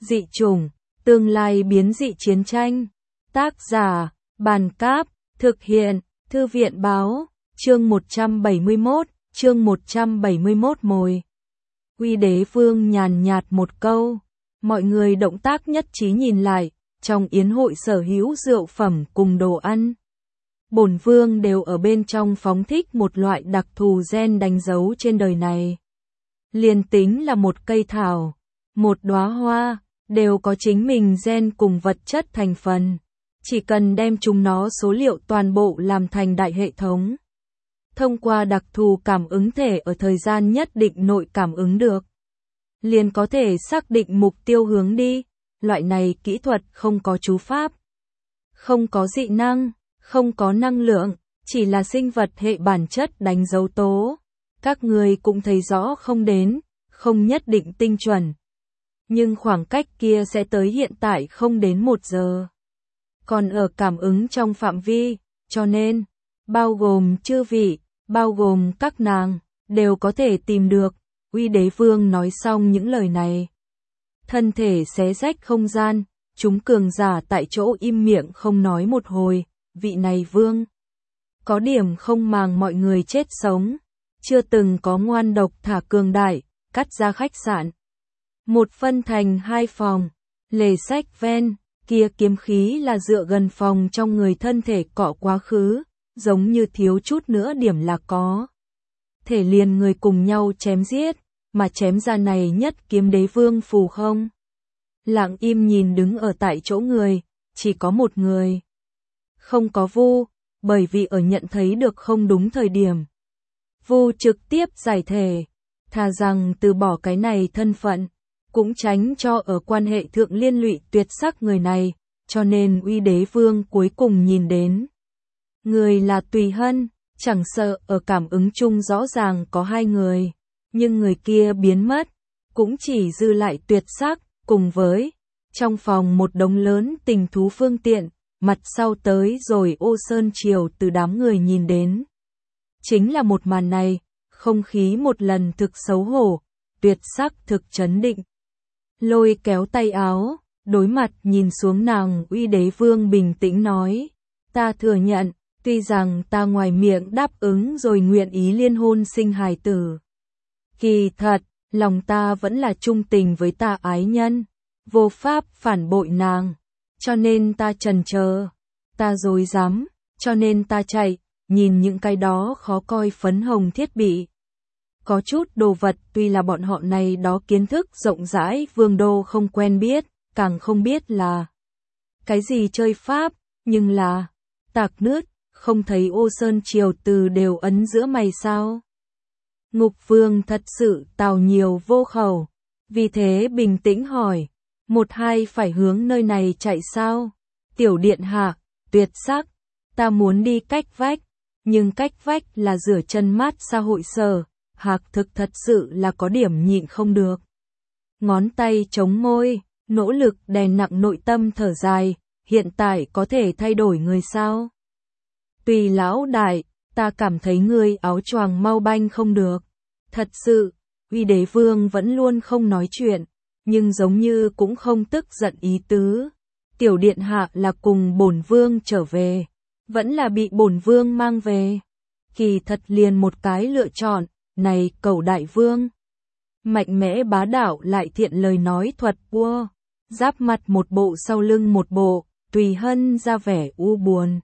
Dị chủng, tương lai biến dị chiến tranh. Tác giả, Bàn Cáp, thực hiện, Thư viện Báo, chương 171 mồi. Uy Đế Vương nhàn nhạt một câu, mọi người động tác nhất trí nhìn lại, trong yến hội sở hữu rượu phẩm cùng đồ ăn. Bổn vương đều ở bên trong phóng thích một loại đặc thù gen đánh dấu trên đời này. Liền tính là một cây thảo, một đóa hoa, đều có chính mình gen cùng vật chất thành phần. Chỉ cần đem chúng nó số liệu toàn bộ làm thành đại hệ thống. Thông qua đặc thù cảm ứng thể ở thời gian nhất định nội cảm ứng được. Liền có thể xác định mục tiêu hướng đi. Loại này kỹ thuật không có chú pháp. Không có dị năng, không có năng lượng, chỉ là sinh vật hệ bản chất đánh dấu tố. Các người cũng thấy rõ không đến, không nhất định tinh chuẩn. Nhưng khoảng cách kia sẽ tới hiện tại không đến 1 giờ. Còn ở cảm ứng trong phạm vi, cho nên, bao gồm chư vị, bao gồm các nàng, đều có thể tìm được. Uy Đế Vương nói xong những lời này. Thân thể xé rách không gian, chúng cường giả tại chỗ im miệng không nói một hồi. Vị này vương, có điểm không màng mọi người chết sống, chưa từng có ngoan độc thả cường đại, cắt ra khách sạn. Một phân thành 2 phòng, lề sách ven, kia kiếm khí là dựa gần phòng trong người thân thể cọ quá khứ, giống như thiếu chút nữa điểm là có. Thể liền người cùng nhau chém giết, mà chém ra này nhất kiếm đế vương phù không. Lặng im nhìn đứng ở tại chỗ người, chỉ có một người. Không có Vu, bởi vì ở nhận thấy được không đúng thời điểm. Vu trực tiếp giải thể, thà rằng từ bỏ cái này thân phận, cũng tránh cho ở quan hệ thượng liên lụy tuyệt sắc người này, cho nên Uy Đế Vương cuối cùng nhìn đến. Người là Tùy Hân, chẳng sợ ở cảm ứng chung rõ ràng có 2 người, nhưng người kia biến mất, cũng chỉ dư lại tuyệt sắc, cùng với trong phòng một đống lớn tình thú phương tiện. Mặt sau tới rồi Ô Sơn Triều từ đám người nhìn đến. Chính là một màn này, không khí một lần thực xấu hổ, tuyệt sắc thực chấn định. Lôi kéo tay áo, đối mặt nhìn xuống nàng. Uy Đế Vương bình tĩnh nói, ta thừa nhận, tuy rằng ta ngoài miệng đáp ứng rồi nguyện ý liên hôn sinh hài tử. Kỳ thật, lòng ta vẫn là trung tình với ta ái nhân, vô pháp phản bội nàng. Cho nên ta chần chờ, ta dối dám, cho nên ta chạy, nhìn những cái đó khó coi phấn hồng thiết bị. Có chút đồ vật tuy là bọn họ này đó kiến thức rộng rãi vương đô không quen biết, càng không biết là cái gì chơi pháp, nhưng là tạc nứt, không thấy Ô Sơn Triều từ đều ấn giữa mày sao. Ngục Vương thật sự tào nhiều vô khẩu, vì thế bình tĩnh hỏi. 1-2 phải hướng nơi này chạy sao? Tiểu điện hạ, tuyệt sắc, ta muốn đi cách vách, nhưng cách vách là rửa chân mát xa hội sở, Hạc thực thật sự là có điểm nhịn không được. Ngón tay chống môi, nỗ lực đè nặng nội tâm thở dài, hiện tại có thể thay đổi người sao? Tùy lão đại, ta cảm thấy ngươi áo choàng mau banh không được. Thật sự, Uy Đế Vương vẫn luôn không nói chuyện. Nhưng giống như cũng không tức giận ý tứ. Tiểu điện hạ là cùng bổn vương trở về, vẫn là bị bổn vương mang về. Kỳ thật liền một cái lựa chọn, này Cẩu đại vương. Mạnh mẽ bá đạo lại thiện lời nói thuật vua, giáp mặt một bộ sau lưng một bộ, Tùy Hân ra vẻ u buồn.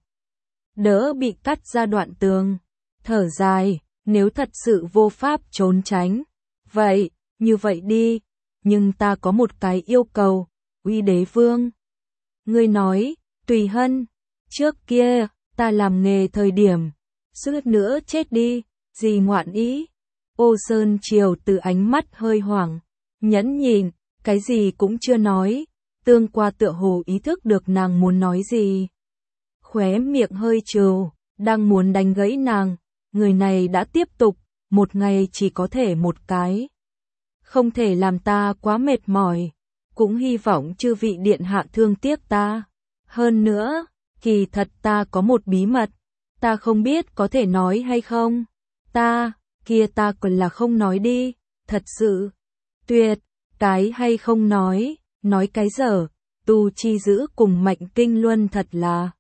Đỡ bị cắt ra đoạn tường, thở dài, nếu thật sự vô pháp trốn tránh. Vậy, như vậy đi. Nhưng ta có một cái yêu cầu, Uy Đế Vương. Ngươi nói, Tùy Hân, trước kia, ta làm nghề thời điểm, suýt nữa chết đi, gì ngoạn ý. Ô Sơn Triều từ ánh mắt hơi hoảng, nhẫn nhìn, cái gì cũng chưa nói, tương qua tựa hồ ý thức được nàng muốn nói gì. Khóe miệng hơi trừ, đang muốn đánh gãy nàng, người này đã tiếp tục, một ngày chỉ có thể một cái. Không thể làm ta quá mệt mỏi, cũng hy vọng chư vị điện hạ thương tiếc ta. Hơn nữa, kỳ thật ta có một bí mật, ta không biết có thể nói hay không. Ta còn là không nói đi, thật sự. Tuyệt, cái hay không nói, Nói cái dở, Tu Chi Dữ cùng Mạnh Kinh Luân thật là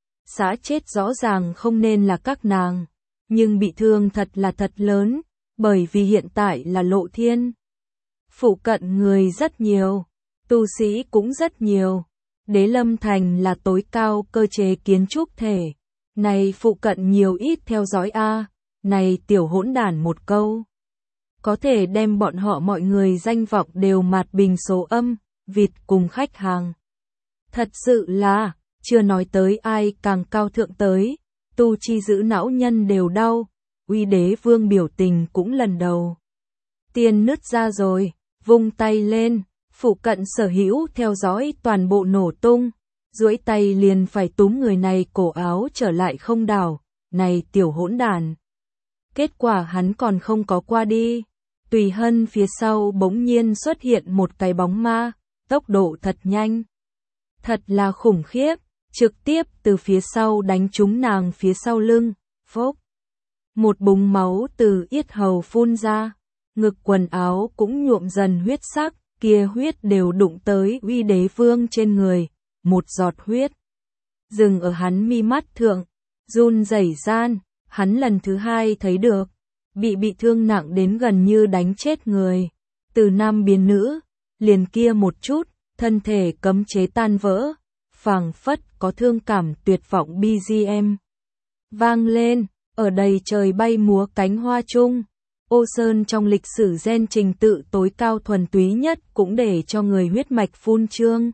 xã chết rõ ràng không nên là các nàng, nhưng bị thương thật là thật lớn, bởi vì hiện tại là Lộ Thiên. Phụ cận người rất nhiều, tu sĩ cũng rất nhiều. Đế Lâm Thành là tối cao cơ chế kiến trúc thể. Này phụ cận nhiều ít theo dõi a, này tiểu hỗn đản một câu. Có thể đem bọn họ mọi người danh vọng đều mạt bình số âm, vịt cùng khách hàng. Thật sự là, chưa nói tới ai càng cao thượng tới, Tu Chi Dữ não nhân đều đau, Uy Đế Vương biểu tình cũng lần đầu tiên nứt ra rồi, vung tay lên, phụ cận sở hữu theo dõi toàn bộ nổ tung, duỗi tay liền phải túm người này cổ áo trở lại không đảo, này tiểu hỗn đản. Kết quả hắn còn không có qua đi, Tùy Hân phía sau bỗng nhiên xuất hiện một cái bóng ma, tốc độ thật nhanh. Thật là khủng khiếp, trực tiếp từ phía sau đánh trúng nàng phía sau lưng, phốc. Một búng máu từ yết hầu phun ra, ngực quần áo cũng nhuộm dần huyết sắc, kia huyết đều đụng tới Uy Đế Vương trên người, một giọt huyết dừng ở hắn mi mắt thượng, run rẩy gian, hắn lần thứ hai thấy được, bị thương nặng đến gần như đánh chết người, từ nam biến nữ, liền kia một chút, thân thể cấm chế tan vỡ, phảng phất có thương cảm tuyệt vọng BGM vang lên, ở đầy trời bay múa cánh hoa chung. Ô Sơn trong lịch sử gen trình tự tối cao thuần túy nhất cũng để cho người huyết mạch phun trương.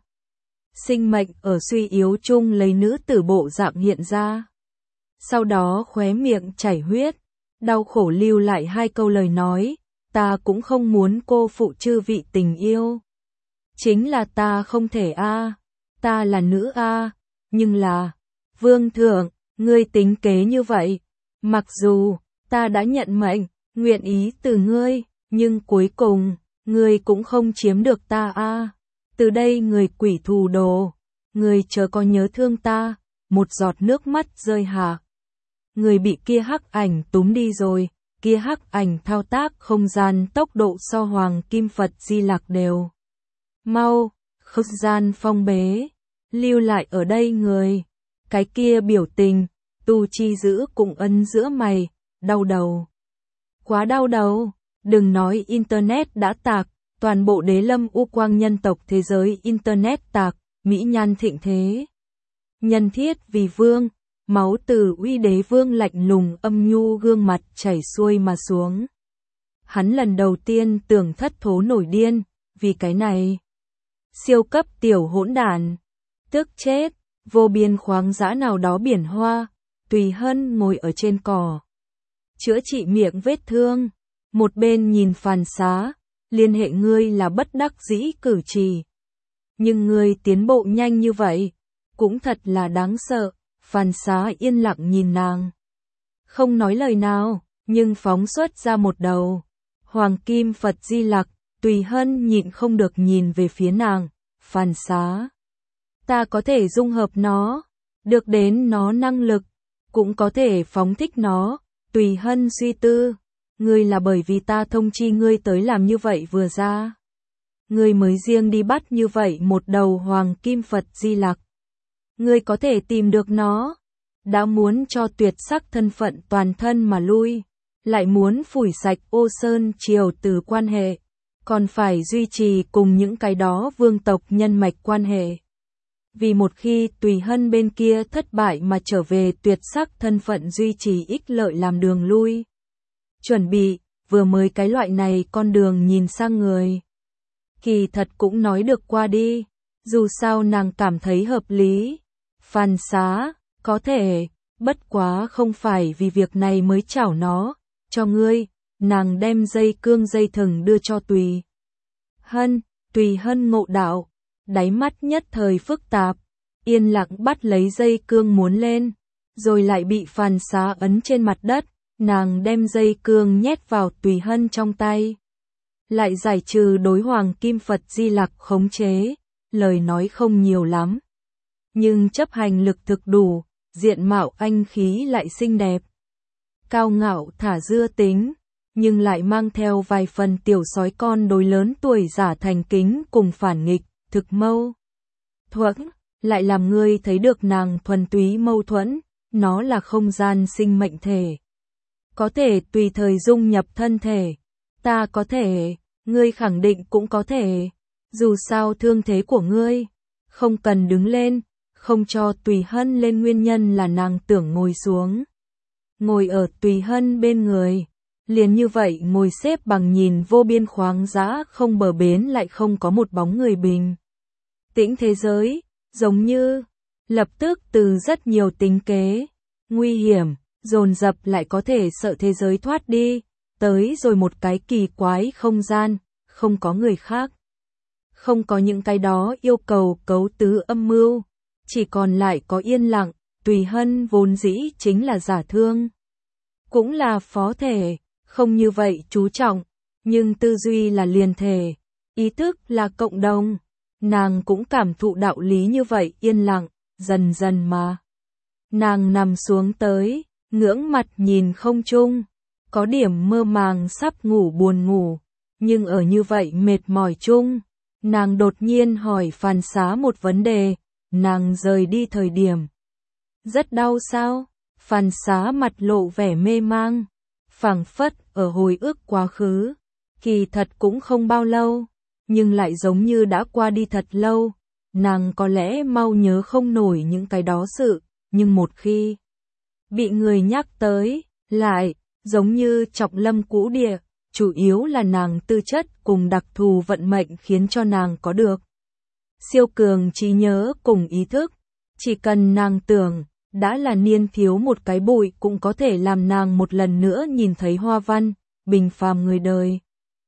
Sinh mệnh ở suy yếu chung lấy nữ tử bộ dạng hiện ra. Sau đó khóe miệng chảy huyết, đau khổ lưu lại hai câu lời nói, ta cũng không muốn cô phụ chư vị tình yêu. Chính là ta không thể a, ta là nữ a, nhưng là, Vương thượng, ngươi tính kế như vậy, mặc dù ta đã nhận mệnh, nguyện ý từ ngươi, nhưng cuối cùng, ngươi cũng không chiếm được ta a. Từ đây người quỷ thù đồ, người chớ có nhớ thương ta, một giọt nước mắt rơi hạ. Người bị kia hắc ảnh túm đi rồi, kia hắc ảnh thao tác không gian tốc độ so Hoàng Kim Phật Di Lặc đều. Mau, không gian phong bế, lưu lại ở đây người. Cái kia biểu tình, Tu Chi Dữ cùng ấn giữa mày, đau đầu. Quá đau đầu, đừng nói Internet đã tạc, toàn bộ Đế Lâm U Quang nhân tộc thế giới Internet tạc, mỹ nhan thịnh thế. Nhân thiết vì vương, máu từ Uy Đế Vương lạnh lùng âm nhu gương mặt chảy xuôi mà xuống. Hắn lần đầu tiên tưởng thất thố nổi điên, vì cái này. Siêu cấp tiểu hỗn đản, tức chết, vô biên khoáng dã nào đó biển hoa, Tùy Hân ngồi ở trên cỏ. Chữa trị miệng vết thương, một bên nhìn Phàn Xá, liên hệ ngươi là bất đắc dĩ cử chỉ. Nhưng ngươi tiến bộ nhanh như vậy, cũng thật là đáng sợ, Phàn Xá yên lặng nhìn nàng. Không nói lời nào, nhưng phóng xuất ra một đầu. Hoàng Kim Phật Di Lặc, Tùy Hân nhịn không được nhìn về phía nàng, Phàn Xá. Ta có thể dung hợp nó, được đến nó năng lực, cũng có thể phóng thích nó. Tùy Hân suy tư, ngươi là bởi vì ta thông chi ngươi tới làm như vậy vừa ra. Ngươi mới riêng đi bắt như vậy một đầu Hoàng Kim Phật Di Lặc. Ngươi có thể tìm được nó, đã muốn cho tuyệt sắc thân phận toàn thân mà lui, lại muốn phủi sạch Ô Sơn triều từ quan hệ, còn phải duy trì cùng những cái đó vương tộc nhân mạch quan hệ. Vì một khi Tùy Hân bên kia thất bại mà trở về tuyệt sắc thân phận duy trì ích lợi làm đường lui. Chuẩn bị, vừa mới cái loại này con đường nhìn sang người. Kỳ thật cũng nói được qua đi, dù sao nàng cảm thấy hợp lý. Phàn Xá, có thể, bất quá không phải vì việc này mới chảo nó, cho ngươi, nàng đem dây cương dây thừng đưa cho Tùy Hân ngộ đạo, đáy mắt nhất thời phức tạp, yên lặng bắt lấy dây cương muốn lên, rồi lại bị Phàn Xá ấn trên mặt đất, nàng đem dây cương nhét vào Tùy Hân trong tay. Lại giải trừ đối Hoàng Kim Phật Di Lặc khống chế, lời nói không nhiều lắm. Nhưng chấp hành lực thực đủ, diện mạo anh khí lại xinh đẹp. Cao ngạo thả dưa tính, nhưng lại mang theo vài phần tiểu sói con đối lớn tuổi giả thành kính cùng phản nghịch, thực mâu thuẫn, lại làm ngươi thấy được nàng thuần túy mâu thuẫn, nó là không gian sinh mệnh thể. Có thể tùy thời dung nhập thân thể, ta có thể, ngươi khẳng định cũng có thể, dù sao thương thế của ngươi, không cần đứng lên, không cho Tùy Hân lên nguyên nhân là nàng tưởng ngồi xuống. Ngồi ở Tùy Hân bên người, liền như vậy ngồi xếp bằng nhìn vô biên khoáng dã không bờ bến lại không có một bóng người bình. Tĩnh thế giới, giống như, lập tức từ rất nhiều tính kế, nguy hiểm, dồn dập lại có thể sợ thế giới thoát đi, tới rồi một cái kỳ quái không gian, không có người khác. Không có những cái đó yêu cầu cấu tứ âm mưu, chỉ còn lại có yên lặng, Tùy Hân vốn dĩ chính là giả thương. Cũng là phó thể, không như vậy chú trọng, nhưng tư duy là liền thể, ý thức là cộng đồng. Nàng cũng cảm thụ đạo lý như vậy yên lặng, dần dần mà. Nàng nằm xuống tới, ngưỡng mặt nhìn không trung, có điểm mơ màng sắp ngủ buồn ngủ, nhưng ở như vậy mệt mỏi chung, nàng đột nhiên hỏi Phàn Xá một vấn đề, nàng rời đi thời điểm. Rất đau sao? Phàn Xá mặt lộ vẻ mê mang, phảng phất ở hồi ức quá khứ, kỳ thật cũng không bao lâu, nhưng lại giống như đã qua đi thật lâu, nàng có lẽ mau nhớ không nổi những cái đó sự, nhưng một khi bị người nhắc tới, lại, giống như trọng lâm cũ địa, chủ yếu là nàng tư chất cùng đặc thù vận mệnh khiến cho nàng có được siêu cường trí nhớ cùng ý thức, chỉ cần nàng tưởng, đã là niên thiếu một cái bụi cũng có thể làm nàng một lần nữa nhìn thấy hoa văn, bình phàm người đời.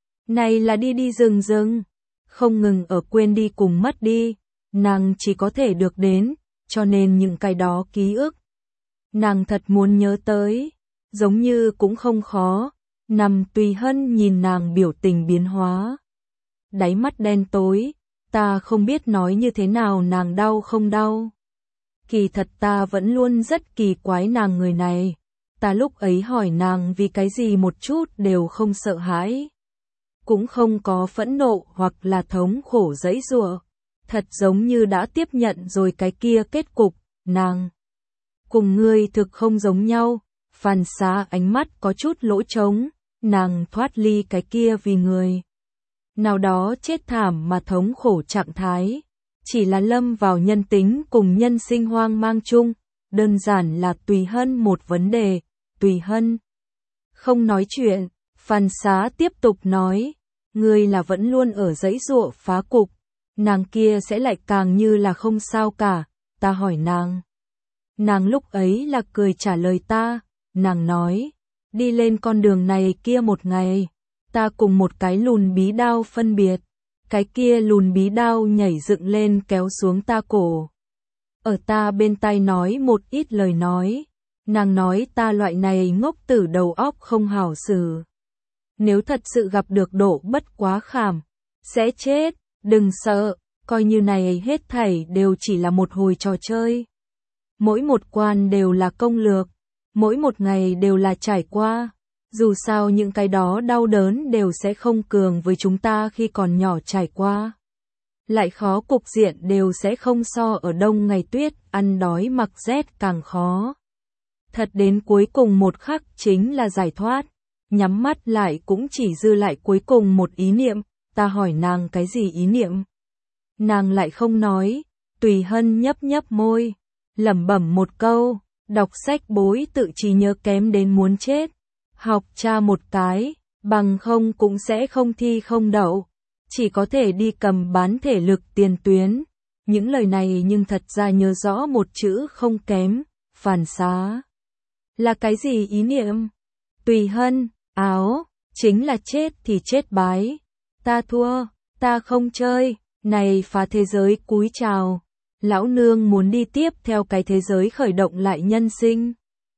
Này là đi đi rừng rừng, không ngừng ở quên đi cùng mất đi, nàng chỉ có thể được đến, cho nên những cái đó ký ức. Nàng thật muốn nhớ tới, giống như cũng không khó, nằm Tùy Hân nhìn nàng biểu tình biến hóa. Đáy mắt đen tối, ta không biết nói như thế nào nàng đau không đau. Kỳ thật ta vẫn luôn rất kỳ quái nàng người này, ta lúc ấy hỏi nàng vì cái gì một chút đều không sợ hãi. Cũng không có phẫn nộ hoặc là thống khổ giãy giụa, thật giống như đã tiếp nhận rồi cái kia kết cục, nàng. Cùng ngươi thực không giống nhau, Phàn Xá ánh mắt có chút lỗ trống, nàng thoát ly cái kia vì người nào đó chết thảm mà thống khổ trạng thái, chỉ là lâm vào nhân tính cùng nhân sinh hoang mang chung, đơn giản là Tùy Hân một vấn đề, Tùy Hân không nói chuyện, Phàn Xá tiếp tục nói, ngươi là vẫn luôn ở giãy giụa phá cục, nàng kia sẽ lại càng như là không sao cả, ta hỏi nàng. Nàng lúc ấy là cười trả lời ta, nàng nói, đi lên con đường này kia một ngày, ta cùng một cái lùn bí đao phân biệt, cái kia lùn bí đao nhảy dựng lên kéo xuống ta cổ. Ở ta bên tai nói một ít lời nói, nàng nói ta loại này ngốc tử đầu óc không hảo xử. Nếu thật sự gặp được độ bất quá khảm, sẽ chết, đừng sợ, coi như này hết thảy đều chỉ là một hồi trò chơi. Mỗi một quan đều là công lược, mỗi một ngày đều là trải qua, dù sao những cái đó đau đớn đều sẽ không cường với chúng ta khi còn nhỏ trải qua. Lại khó cục diện đều sẽ không so ở đông ngày tuyết, ăn đói mặc rét càng khó. Thật đến cuối cùng một khắc chính là giải thoát, nhắm mắt lại cũng chỉ dư lại cuối cùng một ý niệm, ta hỏi nàng cái gì ý niệm. Nàng lại không nói, Tùy Hân nhấp nhấp môi, lẩm bẩm một câu, đọc sách bối tự trí nhớ kém đến muốn chết, học tra một cái, bằng không cũng sẽ không thi không đậu, chỉ có thể đi cầm bán thể lực tiền tuyến. Những lời này nhưng thật ra nhớ rõ một chữ không kém, Phàn Xá. Là cái gì ý niệm? Tùy Hân, áo, chính là chết thì chết bái. Ta thua, ta không chơi, này phá thế giới cúi chào. Lão nương muốn đi tiếp theo cái thế giới khởi động lại nhân sinh.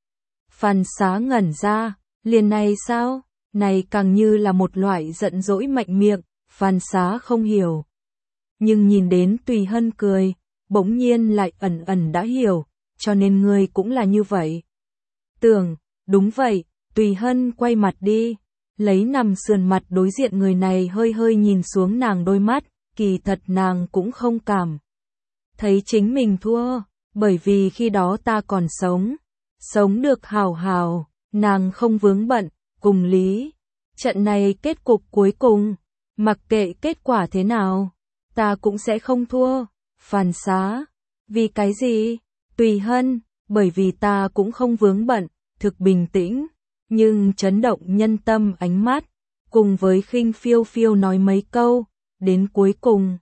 Phàn Xá ngẩn ra, liền này sao? Này càng như là một loại giận dỗi mạnh miệng, Phàn Xá không hiểu. Nhưng nhìn đến Tùy Hân cười, bỗng nhiên lại ẩn ẩn đã hiểu, cho nên ngươi cũng là như vậy. Tưởng, đúng vậy, Tùy Hân quay mặt đi, lấy nằm sườn mặt đối diện người này hơi hơi nhìn xuống nàng đôi mắt, kỳ thật nàng cũng không cảm thấy chính mình thua, bởi vì khi đó ta còn sống được hào hào, nàng không vướng bận, cùng lý. Trận này kết cục cuối cùng, mặc kệ kết quả thế nào, ta cũng sẽ không thua. Phàn Xá, vì cái gì? Tùy Hân, bởi vì ta cũng không vướng bận, thực bình tĩnh, nhưng chấn động nhân tâm ánh mắt, cùng với khinh phiêu phiêu nói mấy câu, đến cuối cùng.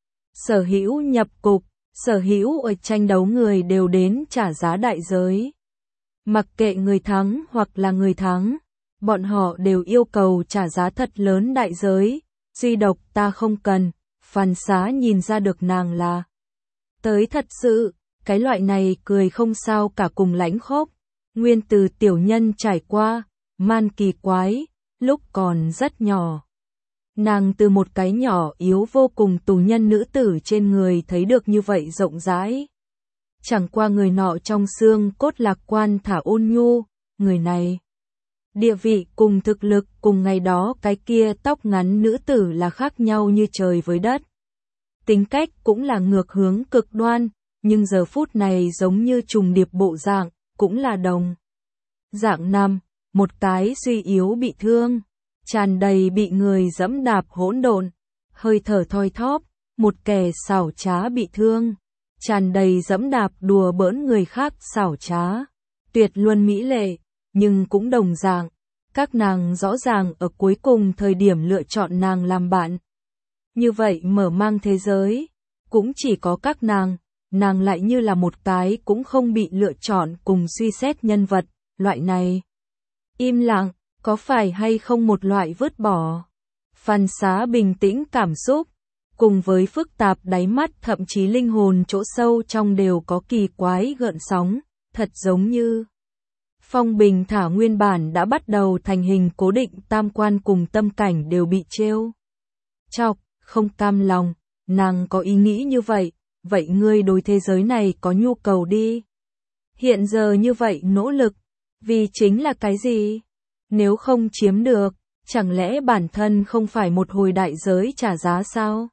Sở hữu nhập cục, sở hữu ở tranh đấu người đều đến trả giá đại giới. Mặc kệ người thắng hoặc là người thắng, bọn họ đều yêu cầu trả giá thật lớn đại giới, duy độc ta không cần. Phàn Xá nhìn ra được nàng là tới thật sự, cái loại này cười không sao cả cùng lãnh khốc, nguyên từ tiểu nhân trải qua, man kỳ quái, lúc còn rất nhỏ. Nàng từ một cái nhỏ yếu vô cùng tù nhân nữ tử trên người thấy được như vậy rộng rãi. Chẳng qua người nọ trong xương cốt lạc quan thả ôn nhu, người này. Địa vị cùng thực lực cùng ngày đó cái kia tóc ngắn nữ tử là khác nhau như trời với đất. Tính cách cũng là ngược hướng cực đoan, nhưng giờ phút này giống như trùng điệp bộ dạng, cũng là đồng. Dạng năm, một cái suy yếu bị thương, tràn đầy bị người dẫm đạp hỗn độn, hơi thở thoi thóp, một kẻ xảo trá bị thương, tràn đầy dẫm đạp đùa bỡn người khác xảo trá, tuyệt luân mỹ lệ, nhưng cũng đồng dạng, các nàng rõ ràng ở cuối cùng thời điểm lựa chọn nàng làm bạn. Như vậy mở mang thế giới, cũng chỉ có các nàng lại như là một cái cũng không bị lựa chọn cùng suy xét nhân vật, loại này. Im lặng, có phải hay không một loại vứt bỏ? Phàn Xá bình tĩnh cảm xúc, cùng với phức tạp đáy mắt thậm chí linh hồn chỗ sâu trong đều có kỳ quái gợn sóng, thật giống như phong bình thả nguyên bản đã bắt đầu thành hình cố định tam quan cùng tâm cảnh đều bị trêu chọc, không cam lòng, nàng có ý nghĩ như vậy, vậy ngươi đối thế giới này có nhu cầu đi. Hiện giờ như vậy nỗ lực, vì chính là cái gì? Nếu không chiếm được, chẳng lẽ bản thân không phải một hồi đại giới trả giá sao?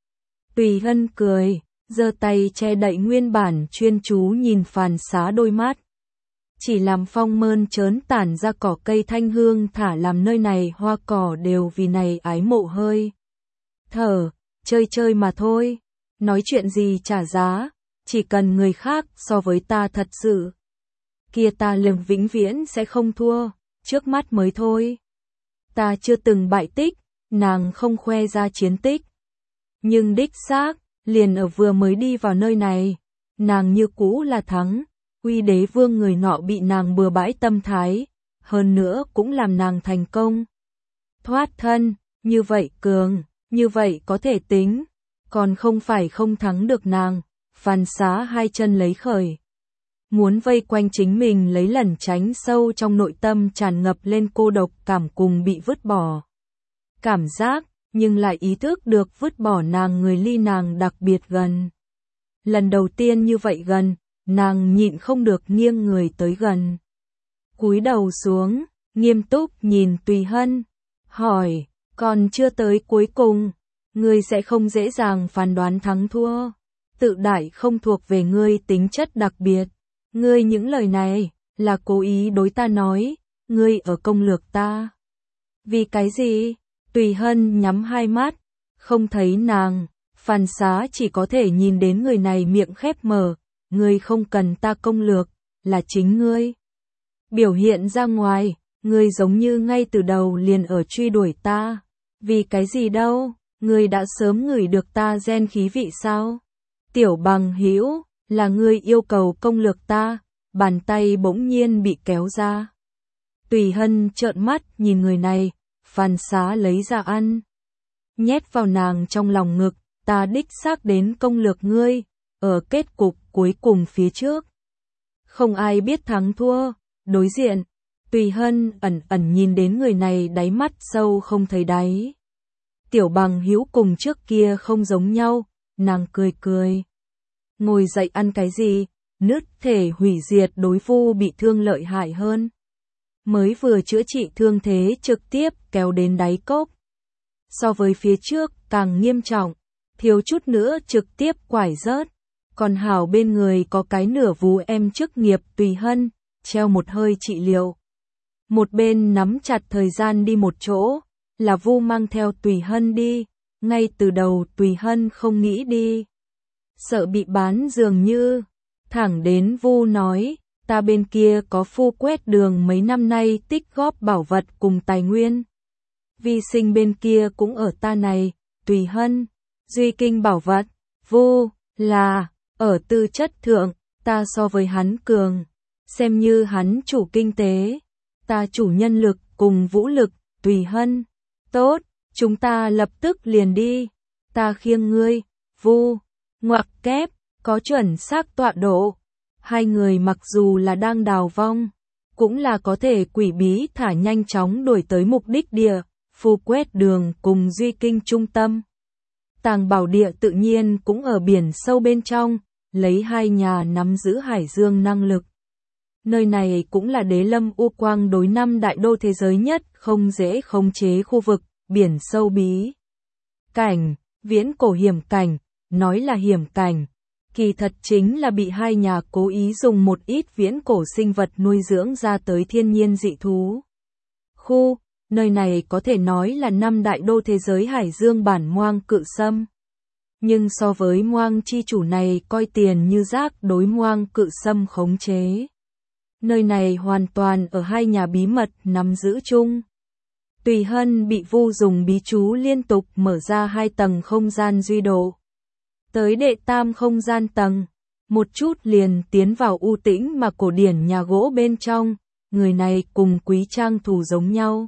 Tùy Hân cười, giơ tay che đậy nguyên bản chuyên chú nhìn Phàn Xá đôi mắt. Chỉ làm phong mơn trớn tản ra cỏ cây thanh hương thả làm nơi này hoa cỏ đều vì này ái mộ hơi. Thở, chơi chơi mà thôi, nói chuyện gì trả giá, chỉ cần người khác so với ta thật sự. Kia ta lừng vĩnh viễn sẽ không thua, trước mắt mới thôi. Ta chưa từng bại tích, nàng không khoe ra chiến tích. Nhưng đích xác, liền ở vừa mới đi vào nơi này, nàng như cũ là thắng, Uy Đế Vương người nọ bị nàng bừa bãi tâm thái, hơn nữa cũng làm nàng thành công. Thoát thân, như vậy cường, như vậy có thể tính, còn không phải không thắng được nàng. Phàn Xá hai chân lấy khởi, muốn vây quanh chính mình lấy lần tránh sâu trong nội tâm tràn ngập lên cô độc cảm cùng bị vứt bỏ. Cảm giác, nhưng lại ý thức được vứt bỏ nàng người ly nàng đặc biệt gần. Lần đầu tiên như vậy gần, nàng nhịn không được nghiêng người tới gần. Cúi đầu xuống, nghiêm túc nhìn Tùy Hân, hỏi, còn chưa tới cuối cùng, ngươi sẽ không dễ dàng phán đoán thắng thua. Tự đại không thuộc về ngươi tính chất đặc biệt. Ngươi những lời này, là cố ý đối ta nói, ngươi ở công lược ta. Vì cái gì? Tùy Hân nhắm hai mắt, không thấy nàng, Phàn Xá chỉ có thể nhìn đến người này miệng khép mở, ngươi không cần ta công lược, là chính ngươi. Biểu hiện ra ngoài, ngươi giống như ngay từ đầu liền ở truy đuổi ta. Vì cái gì đâu, ngươi đã sớm ngửi được ta gen khí vị sao? Tiểu Bằng Hữu, là ngươi yêu cầu công lược ta, bàn tay bỗng nhiên bị kéo ra. Tùy Hân trợn mắt nhìn người này, Phàn Xá lấy ra ăn. Nhét vào nàng trong lòng ngực, ta đích xác đến công lược ngươi, ở kết cục cuối cùng phía trước. Không ai biết thắng thua, đối diện, Tùy Hân ẩn nhìn đến người này đáy mắt sâu không thấy đáy. Tiểu Bằng Hữu cùng trước kia không giống nhau, nàng cười cười. Ngồi dậy ăn cái gì, nứt thể hủy diệt đối vu bị thương lợi hại hơn. Mới vừa chữa trị thương thế trực tiếp kéo đến đáy cốc. So với phía trước càng nghiêm trọng, thiếu chút nữa trực tiếp quải rớt. Còn hảo bên người có cái nửa vú em chức nghiệp Tùy Hân, treo một hơi trị liệu. Một bên nắm chặt thời gian đi một chỗ, là Vu mang theo Tùy Hân đi, ngay từ đầu Tùy Hân không nghĩ đi. Sợ bị bán dường như, thẳng đến Vu nói, ta bên kia có phu quét đường mấy năm nay tích góp bảo vật cùng tài nguyên. Vi sinh bên kia cũng ở ta này, Tùy Hân, duy kinh bảo vật, Vu, là, ở tư chất thượng, ta so với hắn cường, xem như hắn chủ kinh tế, ta chủ nhân lực cùng vũ lực, Tùy Hân, tốt, chúng ta lập tức liền đi, ta khiêng ngươi, Vu, ngoặc kép, có chuẩn xác tọa độ. Hai người mặc dù là đang đào vong, cũng là có thể quỷ bí thả nhanh chóng đuổi tới mục đích địa, phu quét đường cùng duy kinh trung tâm. Tàng bảo địa tự nhiên cũng ở biển sâu bên trong, lấy hai nhà nắm giữ hải dương năng lực. Nơi này cũng là đế lâm u quang đối năm đại đô thế giới nhất không dễ khống chế khu vực, biển sâu bí. Cảnh, viễn cổ hiểm cảnh, nói là hiểm cảnh. Kỳ thật chính là bị hai nhà cố ý dùng một ít viễn cổ sinh vật nuôi dưỡng ra tới thiên nhiên dị thú. Khu, nơi này có thể nói là năm đại đô thế giới hải dương bản Moang Cự Sâm. Nhưng so với Moang chi chủ này coi tiền như rác đối Moang Cự Sâm khống chế. Nơi này hoàn toàn ở hai nhà bí mật nắm giữ chung. Tùy Hân bị Vu dùng bí chú liên tục mở ra 2 tầng không gian duy độ. Tới đệ tam không gian tầng, một chút liền tiến vào u tĩnh mà cổ điển nhà gỗ bên trong, người này cùng Quý Trang Thủ giống nhau.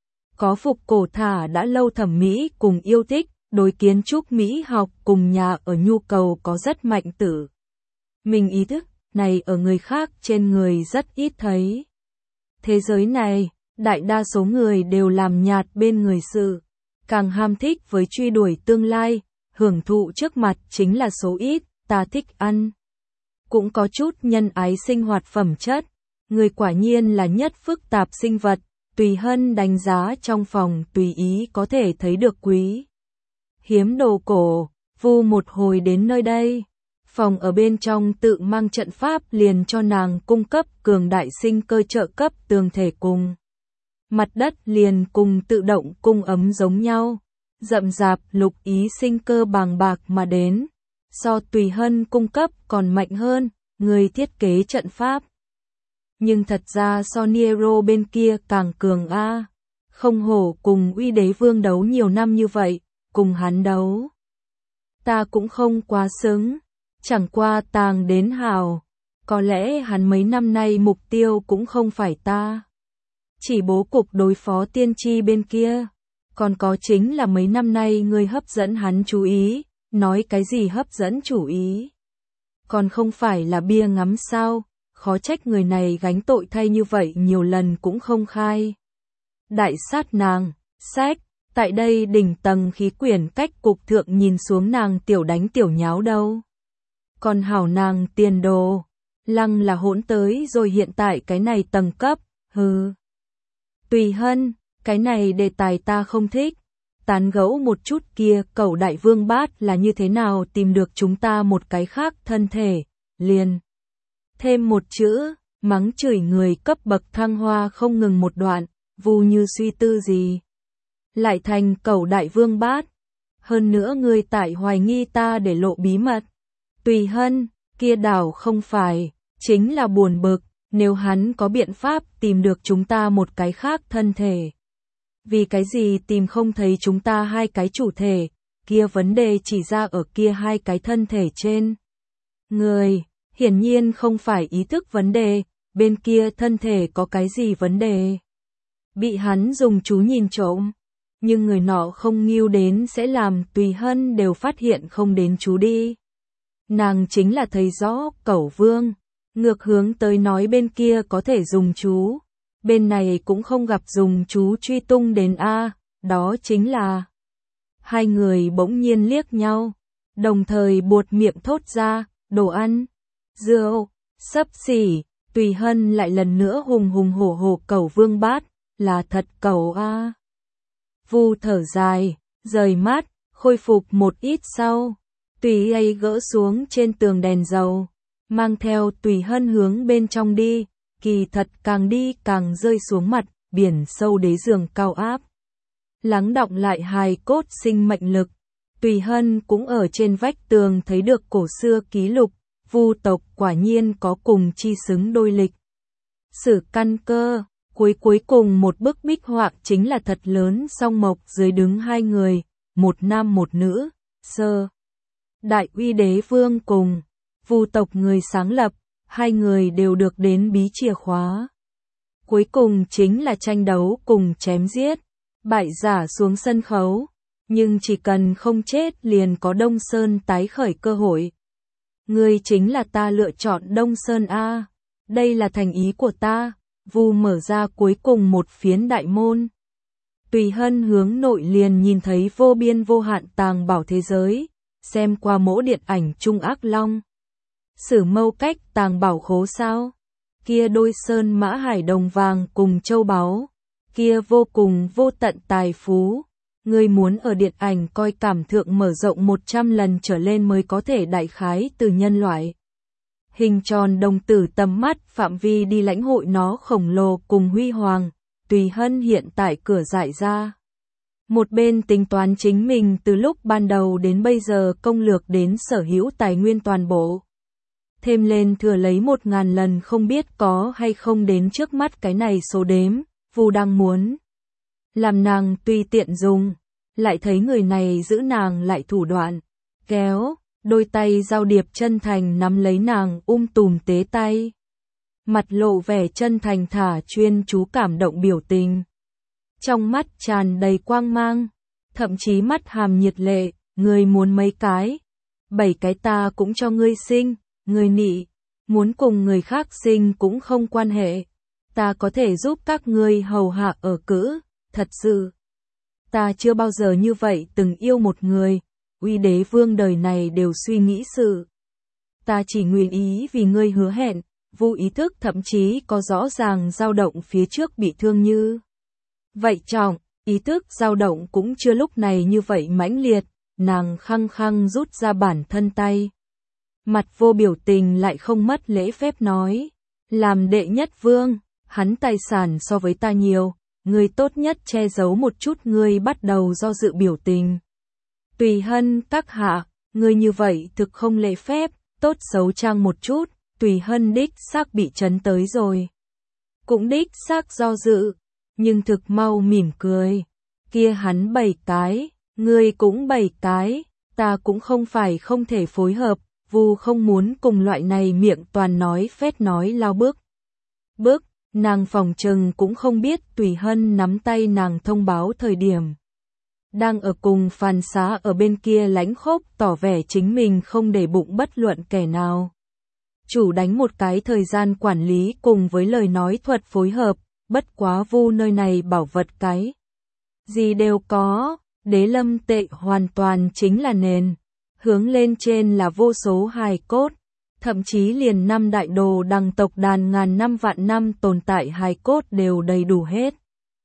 Có phục cổ thả đã lâu thẩm mỹ cùng yêu thích, đối kiến trúc mỹ học cùng nhà ở nhu cầu có rất mạnh tử. Mình ý thức này ở người khác trên người rất ít thấy. Thế giới này, đại đa số người đều làm nhạt bên người sự, càng ham thích với truy đuổi tương lai. Hưởng thụ trước mặt chính là số ít, ta thích ăn. Cũng có chút nhân ái sinh hoạt phẩm chất, người quả nhiên là nhất phức tạp sinh vật, Tùy Hân đánh giá trong phòng tùy ý có thể thấy được quý. Hiếm đồ cổ, Vu một hồi đến nơi đây, phòng ở bên trong tự mang trận pháp liền cho nàng cung cấp cường đại sinh cơ trợ cấp tường thể cùng. Mặt đất liền cùng tự động cung ấm giống nhau. Rậm rạp lục ý sinh cơ bàng bạc mà đến, so Tùy Hân cung cấp còn mạnh hơn, người thiết kế trận pháp. Nhưng thật ra so Niero bên kia càng cường a, không hổ cùng Uy Đế Vương đấu nhiều năm như vậy, cùng hắn đấu. Ta cũng không quá xứng, chẳng qua tàng đến hào, có lẽ hắn mấy năm nay mục tiêu cũng không phải ta. Chỉ bố cục đối phó tiên tri bên kia. Còn có chính là mấy năm nay người hấp dẫn hắn chú ý, nói cái gì hấp dẫn chủ ý. Còn không phải là bia ngắm sao, khó trách người này gánh tội thay như vậy nhiều lần cũng không khai. Đại sát nàng, sách, tại đây đỉnh tầng khí quyển cách cục thượng nhìn xuống nàng tiểu đánh tiểu nháo đâu. Còn hảo nàng tiền đồ, lăng là hỗn tới rồi hiện tại cái này tầng cấp, hừ. Tùy Hân. Cái này đề tài ta không thích, tán gẫu một chút kia cẩu đại vương bát là như thế nào tìm được chúng ta một cái khác thân thể, liền. Thêm một chữ, mắng chửi người cấp bậc thăng hoa không ngừng một đoạn, Vu như suy tư gì. Lại thành cẩu đại vương bát, hơn nữa người tại hoài nghi ta để lộ bí mật. Tùy Hân, kia đảo không phải, chính là buồn bực, nếu hắn có biện pháp tìm được chúng ta một cái khác thân thể. Vì cái gì tìm không thấy chúng ta hai cái chủ thể, kia vấn đề chỉ ra ở kia hai cái thân thể trên. Người, hiển nhiên không phải ý thức vấn đề, bên kia thân thể có cái gì vấn đề. Bị hắn dùng chú nhìn trộm, nhưng người nọ không nghiêu đến sẽ làm Tùy Hân đều phát hiện không đến chú đi. Nàng chính là thấy rõ Cẩu Vương, ngược hướng tới nói bên kia có thể dùng chú. Bên này cũng không gặp dùng chú truy tung đến A, đó chính là. Hai người bỗng nhiên liếc nhau, đồng thời buột miệng thốt ra, đồ ăn, rượu, xấp xỉ, Tùy Hân lại lần nữa hùng hùng hổ hổ Cẩu Vương bát, là thật cẩu A. Vu thở dài, rời mắt, Khôi phục một ít sau, Tùy ấy gỡ xuống trên tường đèn dầu, mang theo Tùy Hân hướng bên trong đi, kỳ thật càng đi càng rơi xuống mặt, biển sâu đế giường cao áp. Lắng đọng lại hài cốt sinh mệnh lực, Tùy Hân cũng ở trên vách tường thấy được cổ xưa ký lục, Vu tộc quả nhiên có cùng chi xứng đôi lịch. Sử căn cơ, cuối cùng một bức bích họa chính là thật lớn song mộc dưới đứng hai người, một nam một nữ, Sơ Đại Uy Đế Vương cùng Vu tộc người sáng lập, hai người đều được đến bí chìa khóa. Cuối cùng chính là tranh đấu cùng chém giết, bại giả xuống sân khấu, nhưng chỉ cần không chết liền có Đông Sơn tái khởi cơ hội. Ngươi chính là ta lựa chọn Đông Sơn a, đây là thành ý của ta. Vu mở ra cuối cùng một phiến đại môn. Tùy Hân hướng nội liền nhìn thấy vô biên vô hạn tàng bảo thế giới, xem qua mỗ điện ảnh Trung Ác Long. Sử mâu cách tàng bảo khố sao? Kia đôi sơn mã hải đồng vàng cùng châu báu, kia vô cùng vô tận tài phú. Ngươi muốn ở điện ảnh coi cảm thượng mở rộng 100 lần trở lên mới có thể đại khái từ nhân loại. Hình tròn đồng tử tầm mắt phạm vi đi lãnh hội nó khổng lồ cùng huy hoàng, Tùy Hân hiện tại cửa dại ra. Một bên tính toán chính mình từ lúc ban đầu đến bây giờ công lược đến sở hữu tài nguyên toàn bộ. Thêm lên thừa lấy 1000 lần không biết có hay không đến trước mắt cái này số đếm, Vu đang muốn làm nàng tùy tiện dùng, lại thấy người này giữ nàng lại thủ đoạn, kéo. Đôi tay giao điệp chân thành nắm lấy nàng tùm tế tay. Mặt lộ vẻ chân thành thả chuyên chú cảm động biểu tình. Trong mắt tràn đầy quang mang, thậm chí mắt hàm nhiệt lệ, ngươi muốn mấy cái? 7 cái ta cũng cho ngươi sinh, ngươi nị, muốn cùng người khác sinh cũng không quan hệ. Ta có thể giúp các ngươi hầu hạ ở cữ, thật sự. Ta chưa bao giờ như vậy từng yêu một người. Uy Đế Vương đời này đều suy nghĩ sự. Ta chỉ nguyện ý vì ngươi hứa hẹn, Vu ý thức thậm chí có rõ ràng dao động phía trước bị thương như. Vậy trọng, ý thức dao động cũng chưa lúc này như vậy mãnh liệt, nàng khăng khăng rút ra bản thân tay. Mặt vô biểu tình lại không mất lễ phép nói, làm đệ nhất vương, hắn tài sản so với ta nhiều, ngươi tốt nhất che giấu một chút ngươi bắt đầu do dự biểu tình. Tùy Hân các hạ, ngươi như vậy thực không lễ phép, tốt xấu trang một chút, Tùy Hân đích xác bị chấn tới rồi. Cũng đích xác do dự, nhưng thực mau mỉm cười. Kia hắn 7 cái, ngươi cũng 7 cái, ta cũng không phải không thể phối hợp, Vu không muốn cùng loại này miệng toàn nói phét nói lao bước, nàng phòng trừng cũng không biết Tùy Hân nắm tay nàng thông báo thời điểm. Đang ở cùng Phan Xá ở bên kia lãnh khốc tỏ vẻ chính mình không để bụng bất luận kẻ nào. Chủ đánh một cái thời gian quản lý cùng với lời nói thuật phối hợp, bất quá Vu nơi này bảo vật cái. Gì đều có, đế lâm tệ hoàn toàn chính là nền. Hướng lên trên là vô số hài cốt, thậm chí liền 5 đại đồ đằng tộc đàn ngàn năm vạn năm tồn tại hài cốt đều đầy đủ hết.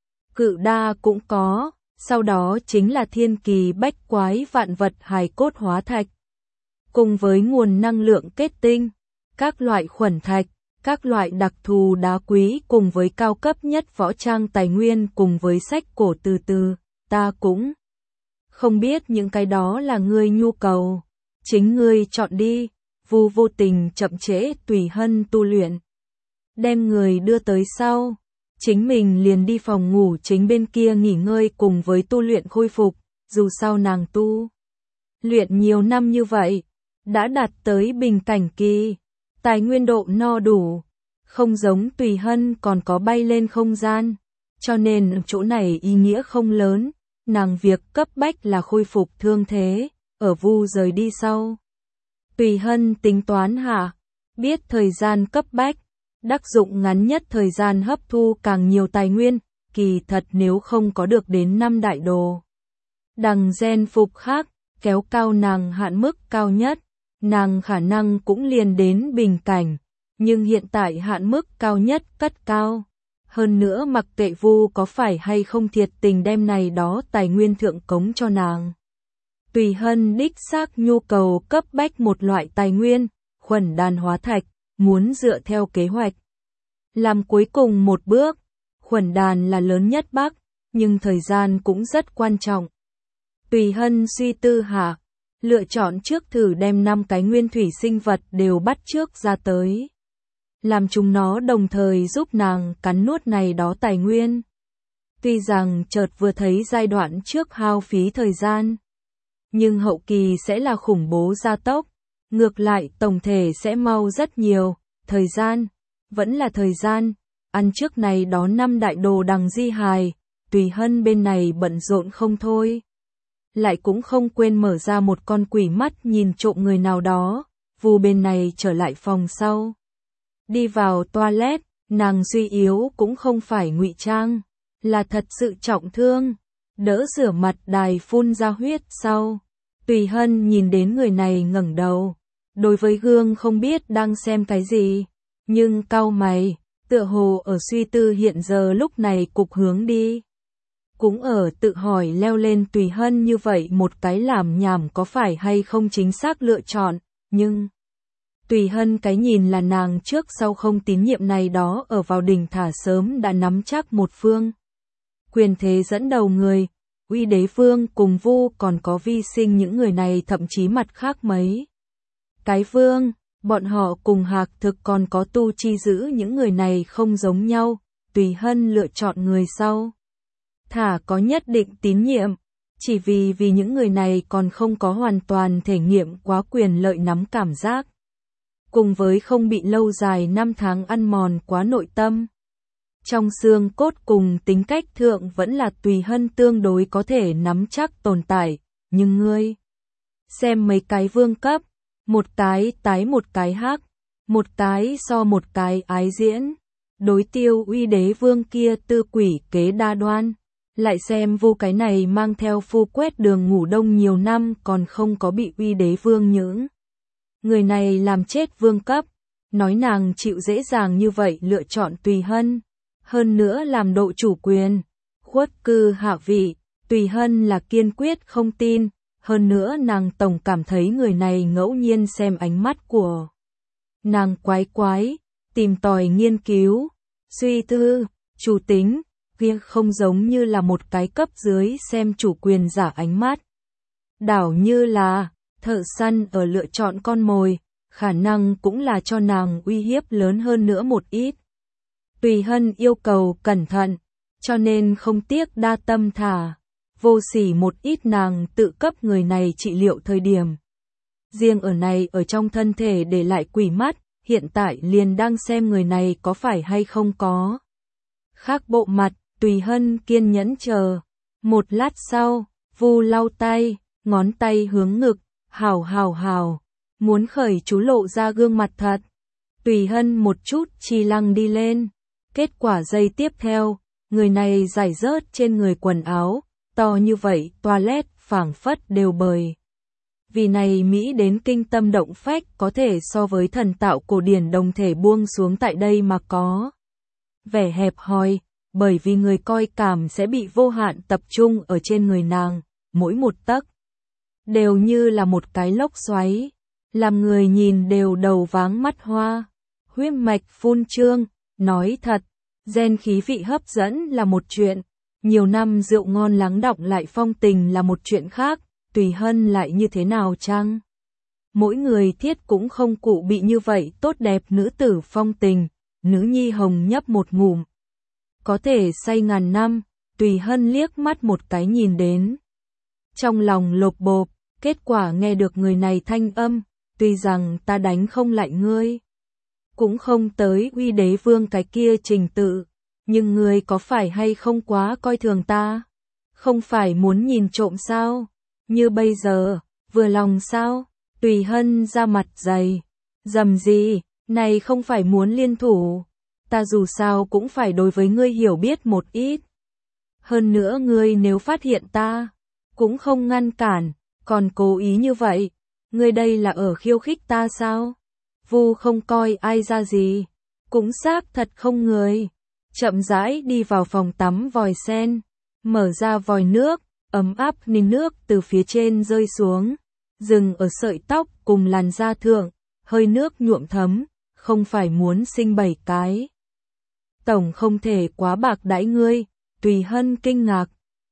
Cự đa cũng có. Sau đó chính là thiên kỳ bách quái vạn vật hài cốt hóa thạch. Cùng với nguồn năng lượng kết tinh, các loại khuẩn thạch, các loại đặc thù đá quý cùng với cao cấp nhất võ trang tài nguyên cùng với sách cổ từ, ta cũng không biết những cái đó là ngươi nhu cầu. Chính ngươi chọn đi, Vu vô tình chậm trễ Tùy Hân tu luyện. Đem người đưa tới sau. Chính mình liền đi phòng ngủ chính bên kia nghỉ ngơi cùng với tu luyện khôi phục, dù sao nàng tu luyện nhiều năm như vậy, đã đạt tới bình cảnh kỳ, tài nguyên độ no đủ, không giống Tùy Hân còn có bay lên không gian, cho nên chỗ này ý nghĩa không lớn, nàng việc cấp bách là khôi phục thương thế, ở Vu rời đi sau. Tùy Hân tính toán hạ, biết thời gian cấp bách. Đắc dụng ngắn nhất thời gian hấp thu càng nhiều tài nguyên, kỳ thật nếu không có được đến 5 đại đồ. Đằng gen phục khác, kéo cao nàng hạn mức cao nhất, nàng khả năng cũng liền đến bình cảnh, nhưng hiện tại hạn mức cao nhất cất cao. Hơn nữa mặc kệ Vu có phải hay không thiệt tình đem này đó tài nguyên thượng cống cho nàng. Tùy Hân đích xác nhu cầu cấp bách một loại tài nguyên, khuẩn đàn hóa thạch, muốn dựa theo kế hoạch. Làm cuối cùng một bước, khuẩn đàn là lớn nhất Bắc, nhưng thời gian cũng rất quan trọng. Tùy Hân suy tư hạ, lựa chọn trước thử đem 5 cái nguyên thủy sinh vật đều bắt trước ra tới. Làm chúng nó đồng thời giúp nàng cắn nuốt này đó tài nguyên. Tuy rằng chợt vừa thấy giai đoạn trước hao phí thời gian, nhưng hậu kỳ sẽ là khủng bố gia tốc, ngược lại tổng thể sẽ mau rất nhiều, thời gian, vẫn là thời gian, ăn trước này đó 5 đại đồ đằng di hài, Tùy Hân bên này bận rộn không thôi. Lại cũng không quên mở ra một con quỷ mắt nhìn trộm người nào đó, Vu bên này trở lại phòng sau. Đi vào toilet, nàng suy yếu cũng không phải ngụy trang, là thật sự trọng thương, đỡ rửa mặt đài phun ra huyết sau. Tùy Hân nhìn đến người này ngẩng đầu, đối với gương không biết đang xem cái gì, nhưng cau mày, tựa hồ ở suy tư hiện giờ lúc này cục hướng đi. Cũng ở tự hỏi leo lên Tùy Hân như vậy một cái làm nhảm có phải hay không chính xác lựa chọn, nhưng Tùy Hân cái nhìn là nàng trước sau không tín nhiệm này đó ở vào đỉnh thả sớm đã nắm chắc một phương. Quyền thế dẫn đầu người, Uy Đế Vương cùng Vu còn có Vi Sinh những người này thậm chí mặt khác mấy cái vương, bọn họ cùng Hạc Thực còn có Tu Chi giữ những người này không giống nhau, Tùy Hân lựa chọn người sau. Thả có nhất định tín nhiệm, chỉ vì những người này còn không có hoàn toàn thể nghiệm quá quyền lợi nắm cảm giác. Cùng với không bị lâu dài năm tháng ăn mòn quá nội tâm. Trong xương cốt cùng tính cách thượng vẫn là Tùy Hân tương đối có thể nắm chắc tồn tại, nhưng ngươi xem mấy cái vương cấp, một cái tái một cái hắc, một cái so một cái ái diễn, đối Tiêu Uy Đế Vương kia tư quỷ kế đa đoan, lại xem Vu cái này mang theo phu quét đường ngủ đông nhiều năm còn không có bị Uy Đế Vương những người này làm chết vương cấp, nói nàng chịu dễ dàng như vậy lựa chọn Tùy Hân, hơn nữa làm độ chủ quyền, khuất cư hạ vị, Tùy Hân là kiên quyết không tin, hơn nữa nàng tổng cảm thấy người này ngẫu nhiên xem ánh mắt của nàng quái quái, tìm tòi nghiên cứu, suy tư, chủ tính, kia không giống như là một cái cấp dưới xem chủ quyền giả ánh mắt. Đảo như là thợ săn ở lựa chọn con mồi, khả năng cũng là cho nàng uy hiếp lớn hơn nữa một ít. Tùy Hân yêu cầu cẩn thận, cho nên không tiếc đa tâm thả, vô sỉ một ít nàng tự cấp người này trị liệu thời điểm. Riêng ở này ở trong thân thể để lại quỷ mắt, hiện tại liền đang xem người này có phải hay không có. Khác bộ mặt, Tùy Hân kiên nhẫn chờ. Một lát sau, Vu lau tay, ngón tay hướng ngực, hào, muốn khởi chú lộ ra gương mặt thật. Tùy Hân một chút chi lăng đi lên. Kết quả giây tiếp theo, người này rải rớt trên người quần áo, to như vậy toilet phảng phất đều bời. Vì này Mỹ đến kinh tâm động phách có thể so với thần tạo cổ điển đồng thể buông xuống tại đây mà có vẻ hẹp hòi, bởi vì người coi cảm sẽ bị vô hạn tập trung ở trên người nàng, mỗi một tấc đều như là một cái lốc xoáy, làm người nhìn đều đầu váng mắt hoa. Huyết mạch phun trương, nói thật, gen khí vị hấp dẫn là một chuyện, nhiều năm rượu ngon lắng đọng lại phong tình là một chuyện khác, Tùy Hân lại như thế nào chăng? Mỗi người thiết cũng không cụ bị như vậy tốt đẹp nữ tử phong tình, nữ nhi hồng nhấp một ngụm. Có thể say ngàn năm, Tùy Hân liếc mắt một cái nhìn đến. Trong lòng lột bộp, kết quả nghe được người này thanh âm, tuy rằng ta đánh không lại ngươi, cũng không tới Uy Đế Vương cái kia trình tự, nhưng ngươi có phải hay không quá coi thường ta? Không phải muốn nhìn trộm sao? Như bây giờ, vừa lòng sao? Tùy Hân ra mặt dày. Dầm gì, này không phải muốn liên thủ. Ta dù sao cũng phải đối với ngươi hiểu biết một ít. Hơn nữa ngươi nếu phát hiện ta, cũng không ngăn cản, còn cố ý như vậy. Ngươi đây là ở khiêu khích ta sao? Vu không coi ai ra gì. Cũng xác thật không người. Chậm rãi đi vào phòng tắm vòi sen. Mở ra vòi nước, ấm áp ninh nước từ phía trên rơi xuống, dừng ở sợi tóc cùng làn da thượng, hơi nước nhuộm thấm, không phải muốn sinh 7 cái. Tổng không thể quá bạc đãi ngươi, Tùy Hân kinh ngạc.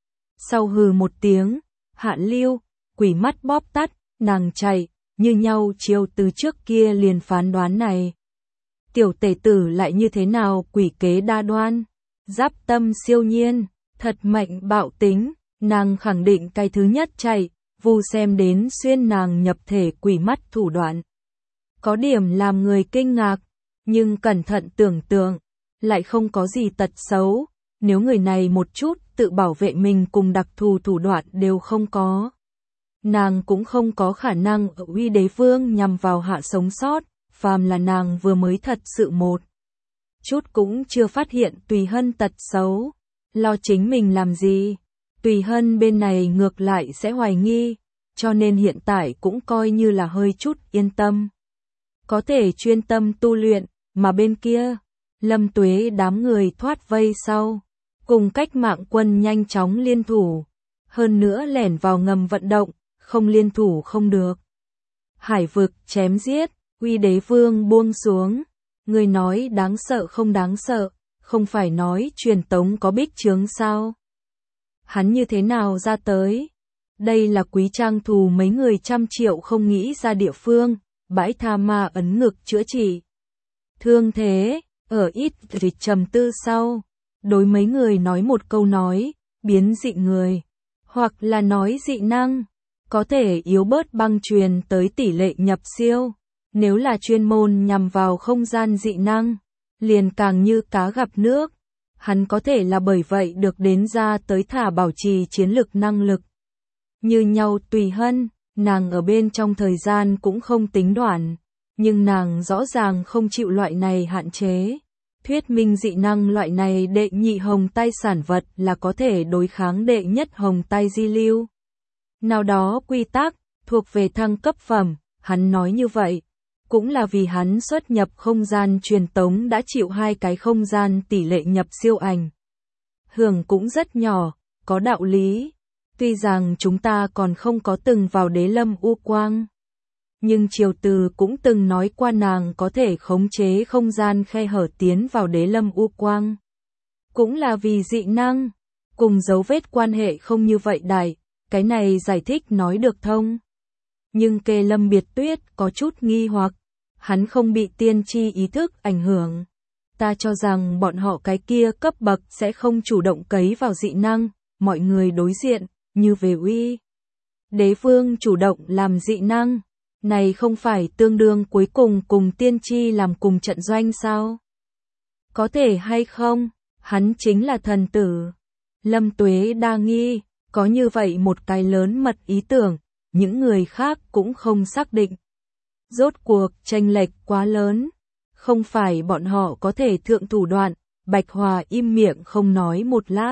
Sau hừ một tiếng, Hạn Lưu, quỷ mắt bóp tắt, nàng chạy, như nhau chiều từ trước kia liền phán đoán này. Tiểu tể tử lại như thế nào quỷ kế đa đoan, giáp tâm siêu nhiên, thật mạnh bạo tính, nàng khẳng định cái thứ nhất chạy, vu xem đến xuyên nàng nhập thể quỷ mắt thủ đoạn. Có điểm làm người kinh ngạc, nhưng cẩn thận tưởng tượng, lại không có gì tật xấu, nếu người này một chút tự bảo vệ mình cùng đặc thù thủ đoạn đều không có. Nàng cũng không có khả năng ở Uy Đế Vương nhằm vào hạ sống sót, phàm là nàng vừa mới thật sự một chút cũng chưa phát hiện Tùy Hân tật xấu, lo chính mình làm gì. Tùy Hân bên này ngược lại sẽ hoài nghi, cho nên hiện tại cũng coi như là hơi chút yên tâm. Có thể chuyên tâm tu luyện, mà bên kia, Lâm Tuế đám người thoát vây sau, cùng cách mạng quân nhanh chóng liên thủ, hơn nữa lẻn vào ngầm vận động, không liên thủ không được. Hải vực chém giết, Uy Đế Vương buông xuống, người nói đáng sợ không đáng sợ, không phải nói truyền tống có bích chướng sao? Hắn như thế nào ra tới? Đây là Quý Trang thù mấy người trăm triệu không nghĩ ra địa phương, bãi tha ma ấn ngực chữa trị. Thương thế, ở ít dịch trầm tư sau, đối mấy người nói một câu nói, biến dị người, hoặc là nói dị năng, có thể yếu bớt băng truyền tới tỷ lệ nhập siêu, nếu là chuyên môn nhằm vào không gian dị năng, liền càng như cá gặp nước, hắn có thể là bởi vậy được đến ra tới thả bảo trì chiến lực năng lực. Như nhau Tùy Hân, nàng ở bên trong thời gian cũng không tính đoạn, nhưng nàng rõ ràng không chịu loại này hạn chế. Thuyết minh dị năng loại này đệ nhị hồng tai sản vật là có thể đối kháng đệ nhất hồng tai di lưu. Nào đó quy tắc, thuộc về thăng cấp phẩm, hắn nói như vậy, cũng là vì hắn xuất nhập không gian truyền tống đã chịu 2 cái không gian tỷ lệ nhập siêu ảnh. Hưởng cũng rất nhỏ, có đạo lý, tuy rằng chúng ta còn không có từng vào đế lâm u quang. Nhưng Triều Từ cũng từng nói qua nàng có thể khống chế không gian khe hở tiến vào đế lâm u quang. Cũng là vì dị năng, cùng dấu vết quan hệ không như vậy đại, cái này giải thích nói được thông. Nhưng Kê Lâm Biệt Tuyết có chút nghi hoặc, hắn không bị tiên tri ý thức ảnh hưởng. Ta cho rằng bọn họ cái kia cấp bậc sẽ không chủ động cấy vào dị năng, mọi người đối diện, như về Uy Đế Vương chủ động làm dị năng. Này không phải tương đương cuối cùng cùng tiên tri làm cùng trận doanh sao? Có thể hay không? Hắn chính là thần tử. Lâm Tuế đa nghi, có như vậy một cái lớn mật ý tưởng, những người khác cũng không xác định. Rốt cuộc chênh lệch quá lớn, không phải bọn họ có thể thượng thủ đoạn, Bạch Hòa im miệng không nói một lát.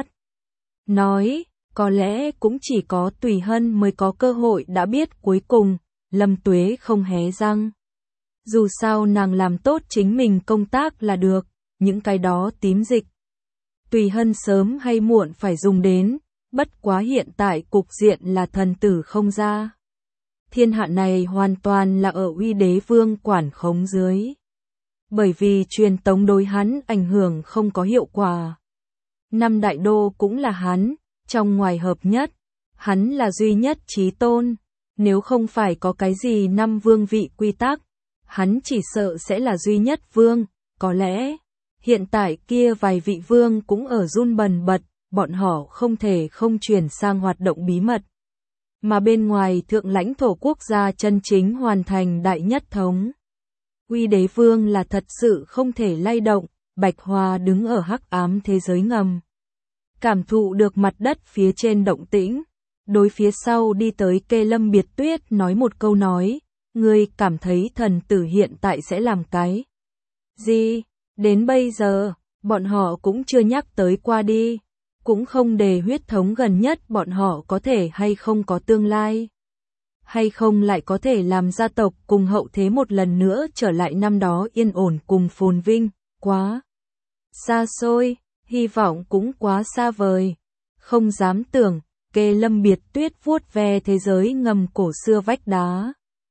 Nói, có lẽ cũng chỉ có Tùy Hân mới có cơ hội đã biết cuối cùng. Lâm Tuế không hé răng. Dù sao nàng làm tốt chính mình công tác là được, những cái đó tím dịch. Tùy Hân sớm hay muộn phải dùng đến, bất quá hiện tại cục diện là thần tử không ra. Thiên hạ này hoàn toàn là ở Uy Đế Vương quản khống dưới. Bởi vì truyền tống đối hắn ảnh hưởng không có hiệu quả. 5 đại đô cũng là hắn, trong ngoài hợp nhất, hắn là duy nhất chí tôn. Nếu không phải có cái gì 5 vương vị quy tắc, hắn chỉ sợ sẽ là duy nhất vương, có lẽ hiện tại kia vài vị vương cũng ở run bần bật, bọn họ không thể không chuyển sang hoạt động bí mật. Mà bên ngoài thượng lãnh thổ quốc gia chân chính hoàn thành đại nhất thống. Uy Đế Vương là thật sự không thể lay động, Bạch Hòa đứng ở hắc ám thế giới ngầm. Cảm thụ được mặt đất phía trên động tĩnh. Đối phía sau đi tới Kê Lâm Biệt Tuyết nói một câu nói, ngươi cảm thấy thần tử hiện tại sẽ làm cái gì? Đến bây giờ, bọn họ cũng chưa nhắc tới qua đi, cũng không đề huyết thống gần nhất bọn họ có thể hay không có tương lai. Hay không lại có thể làm gia tộc cùng hậu thế một lần nữa trở lại năm đó yên ổn cùng phồn vinh, quá xa xôi, hy vọng cũng quá xa vời, không dám tưởng. Kê Lâm Biệt Tuyết vuốt ve thế giới ngầm cổ xưa vách đá.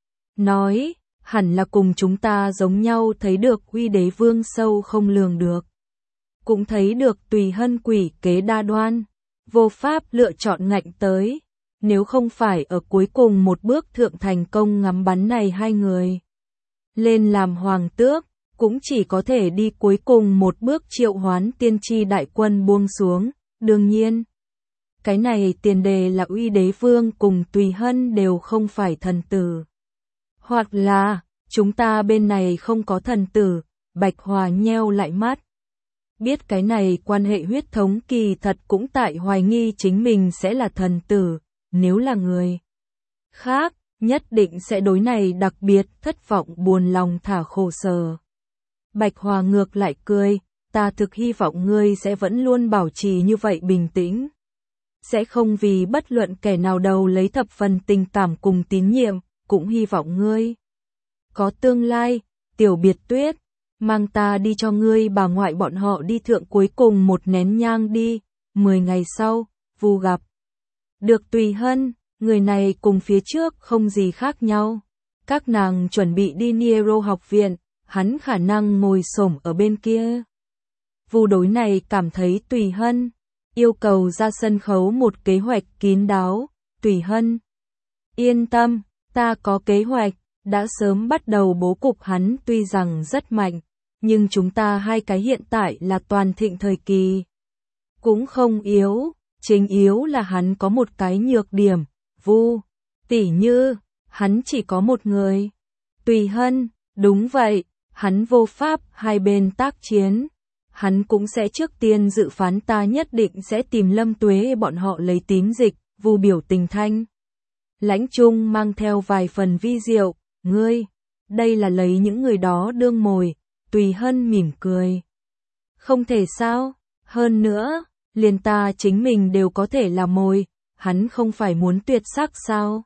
Nói, hẳn là cùng chúng ta giống nhau thấy được uy đế vương sâu không lường được. Cũng thấy được tùy hân quỷ kế đa đoan, vô pháp lựa chọn ngạnh tới. Nếu không phải ở cuối cùng một bước thượng thành công ngắm bắn này hai người lên làm hoàng tước, cũng chỉ có thể đi cuối cùng một bước triệu hoán tiên tri đại quân buông xuống. Đương nhiên, cái này tiền đề là uy đế vương cùng tùy hân đều không phải thần tử. Hoặc là, chúng ta bên này không có thần tử. Bạch Hòa nheo lại mắt. Biết cái này quan hệ huyết thống kỳ thật cũng tại hoài nghi chính mình sẽ là thần tử. Nếu là người khác, nhất định sẽ đối này đặc biệt thất vọng buồn lòng thả khổ sở. Bạch Hòa ngược lại cười, ta thực hy vọng ngươi sẽ vẫn luôn bảo trì như vậy bình tĩnh. Sẽ không vì bất luận kẻ nào đầu lấy thập phần tình cảm cùng tín nhiệm, cũng hy vọng ngươi có tương lai. Tiểu Biệt Tuyết, mang ta đi cho ngươi bà ngoại bọn họ đi thượng cuối cùng một nén nhang đi. 10 ngày sau, Vu gặp được Tùy Hân, người này cùng phía trước không gì khác nhau. Các nàng chuẩn bị đi Niero học viện, hắn khả năng ngồi xổm ở bên kia. Vu đối này cảm thấy Tùy Hân yêu cầu ra sân khấu một kế hoạch kín đáo. Tùy Hân, yên tâm, ta có kế hoạch, đã sớm bắt đầu bố cục. Hắn tuy rằng rất mạnh, nhưng chúng ta hai cái hiện tại là toàn thịnh thời kỳ, cũng không yếu. Chính yếu là hắn có một cái nhược điểm. Vu, tỉ như, hắn chỉ có một người. Tùy Hân, đúng vậy, hắn vô pháp hai bên tác chiến. Hắn cũng sẽ trước tiên dự phán ta nhất định sẽ tìm Lâm Tuế bọn họ lấy tín dịch. Vu biểu tình thanh lãnh trung mang theo vài phần vi diệu. Ngươi, đây là lấy những người đó đương mồi. Tùy Hân mỉm cười. Không thể sao, hơn nữa, liền ta chính mình đều có thể là mồi. Hắn không phải muốn tuyệt sắc sao?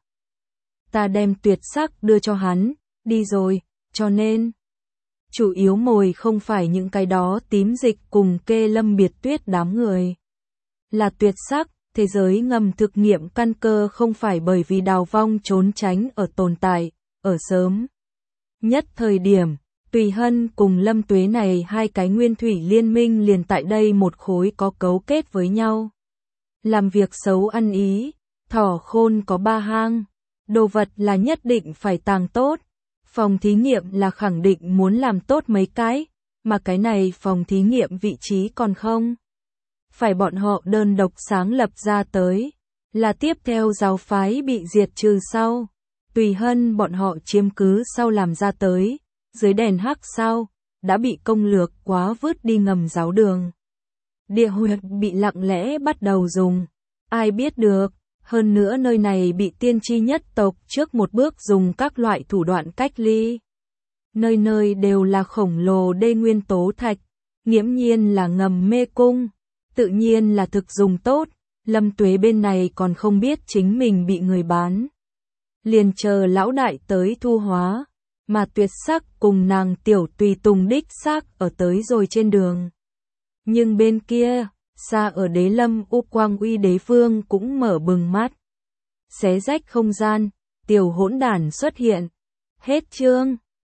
Ta đem tuyệt sắc đưa cho hắn, đi rồi, cho nên chủ yếu mồi không phải những cái đó tím dịch cùng Kê Lâm Biệt Tuyết đám người. Là tuyệt sắc, thế giới ngầm thực nghiệm căn cơ không phải bởi vì đào vong trốn tránh ở tồn tại, ở sớm nhất thời điểm, Tùy Hân cùng Lâm Tuế này hai cái nguyên thủy liên minh liền tại đây một khối có cấu kết với nhau. Làm việc xấu ăn ý, thỏ khôn có ba hang, đồ vật là nhất định phải tàng tốt. Phòng thí nghiệm là khẳng định muốn làm tốt mấy cái, mà cái này phòng thí nghiệm vị trí còn không phải bọn họ đơn độc sáng lập ra tới, là tiếp theo giáo phái bị diệt trừ sau. Tùy Hân bọn họ chiếm cứ sau làm ra tới, dưới đèn hắc sao, đã bị công lược quá vứt đi ngầm giáo đường. Địa huyệt bị lặng lẽ bắt đầu dùng, ai biết được, hơn nữa nơi này bị tiên tri nhất tộc trước một bước dùng các loại thủ đoạn cách ly. Nơi nơi đều là khổng lồ đê nguyên tố thạch, nghiễm nhiên là ngầm mê cung, tự nhiên là thực dùng tốt. Lâm Tuế bên này còn không biết chính mình bị người bán, liền chờ lão đại tới thu hóa, mà tuyệt sắc cùng nàng tiểu tùy tùng đích xác ở tới rồi trên đường. Nhưng bên kia, xa ở Đế Lâm U Quang Uy Đế Vương cũng mở bừng mắt. Xé rách không gian, tiểu hỗn đản xuất hiện. Hết chương.